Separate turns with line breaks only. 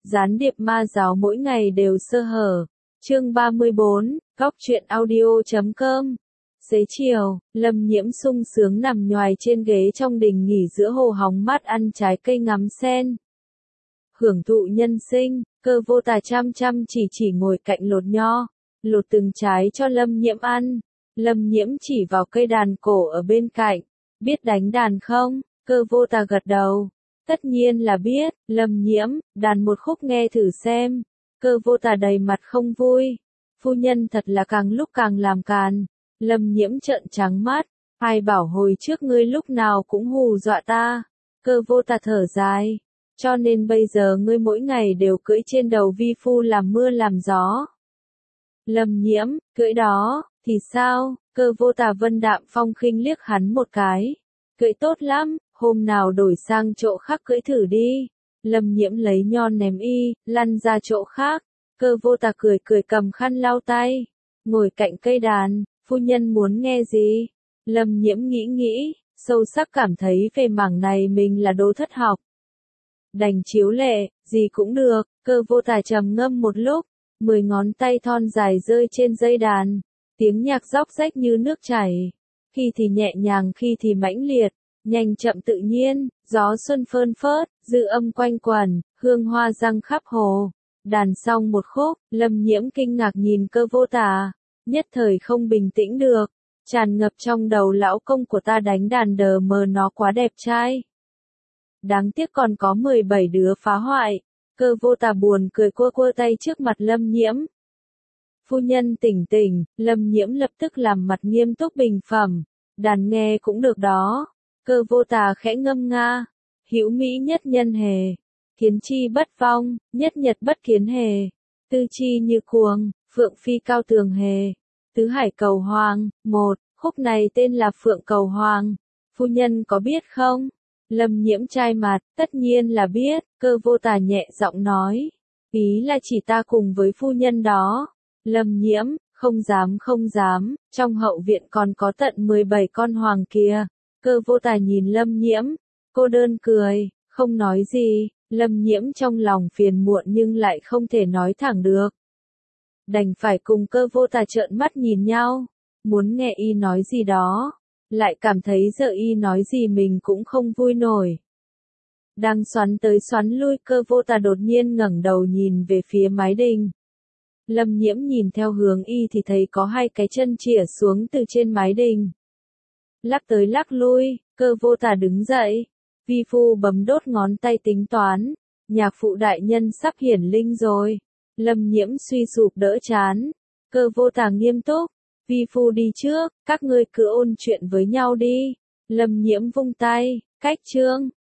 Gián điệp ma giáo mỗi ngày đều sơ hở. Chương 34, Góc truyện audio.com. Xế chiều, Lâm Nhiễm sung sướng nằm nhoài trên ghế trong đình nghỉ giữa hồ hóng mát ăn trái cây ngắm sen. Hưởng thụ nhân sinh, Cơ Vô Tà chăm chỉ ngồi cạnh lột nho, lột từng trái cho Lâm Nhiễm ăn. Lâm Nhiễm chỉ vào cây đàn cổ ở bên cạnh. Biết đánh đàn không? Cơ Vô Tà gật đầu. Tất nhiên là biết. Lâm Nhiễm, đàn một khúc nghe thử xem. Cơ Vô Tà đầy mặt không vui. Phu nhân thật là càng lúc càng làm càn. Lâm Nhiễm trợn trắng mắt. Ai bảo hồi trước ngươi lúc nào cũng hù dọa ta. Cơ Vô Tà thở dài. Cho nên bây giờ ngươi mỗi ngày đều cưỡi trên đầu vi phu làm mưa làm gió. Lâm Nhiễm, cưỡi đó, thì sao? Cơ Vô Tà vân đạm phong khinh liếc hắn một cái. Cưỡi tốt lắm, hôm nào đổi sang chỗ khác cưỡi thử đi. Lâm Nhiễm lấy nho ném y, lăn ra chỗ khác. Cơ Vô Tà cười cầm khăn lau tay. Ngồi cạnh cây đàn, phu nhân muốn nghe gì? Lâm Nhiễm nghĩ, sâu sắc cảm thấy về mảng này mình là đồ thất học. Đành chiếu lệ, gì cũng được. Cơ Vô Tà trầm ngâm một lúc, 10 ngón tay thon dài rơi trên dây đàn. Tiếng nhạc róc rách như nước chảy. Khi thì nhẹ nhàng khi thì mãnh liệt, nhanh chậm tự nhiên, gió xuân phơn phớt, dư âm quanh quẩn, hương hoa răng khắp hồ. Đàn xong một khúc, Lâm Nhiễm kinh ngạc nhìn Cơ Vô Tà, nhất thời không bình tĩnh được, tràn ngập trong đầu lão công của ta đánh đàn đờ mờ nó quá đẹp trai. Đáng tiếc còn có 17 đứa phá hoại. Cơ Vô Tà buồn cười cua tay trước mặt Lâm Nhiễm. Phu nhân tỉnh, Lâm Nhiễm lập tức làm mặt nghiêm túc bình phẩm. Đàn nghe cũng được đó. Cơ Vô Tà khẽ ngâm nga. Hữu mỹ nhất nhân hề. Kiến chi bất vong, nhất nhật bất kiến hề. Tư chi như cuồng, phượng phi cao tường hề. Tứ hải cầu hoàng, một, khúc này tên là Phượng Cầu Hoàng. Phu nhân có biết không? Lâm Nhiễm trai mặt, tất nhiên là biết. Cơ Vô Tà nhẹ giọng nói. Ý là chỉ ta cùng với phu nhân đó. Lâm Nhiễm, không dám, trong hậu viện còn có tận 17 con hoàng kia. Cơ Vô Tà nhìn Lâm Nhiễm, cô đơn cười, không nói gì. Lâm Nhiễm trong lòng phiền muộn nhưng lại không thể nói thẳng được. Đành phải cùng Cơ Vô Tà trợn mắt nhìn nhau, muốn nghe y nói gì đó, lại cảm thấy giờ y nói gì mình cũng không vui nổi. Đang xoắn tới xoắn lui, Cơ Vô Tà đột nhiên ngẩng đầu nhìn về phía mái đình. Lâm Nhiễm nhìn theo hướng y thì thấy có hai cái chân chĩa xuống từ trên mái đình. Lắc tới lắc lui, Cơ Vô Tà đứng dậy. Vi phu bấm đốt ngón tay tính toán. Nhạc phụ đại nhân sắp hiển linh rồi. Lâm Nhiễm suy sụp đỡ chán. Cơ Vô Tà nghiêm túc. Vi phu đi trước, các ngươi cứ ôn chuyện với nhau đi. Lâm Nhiễm vung tay, cách chương.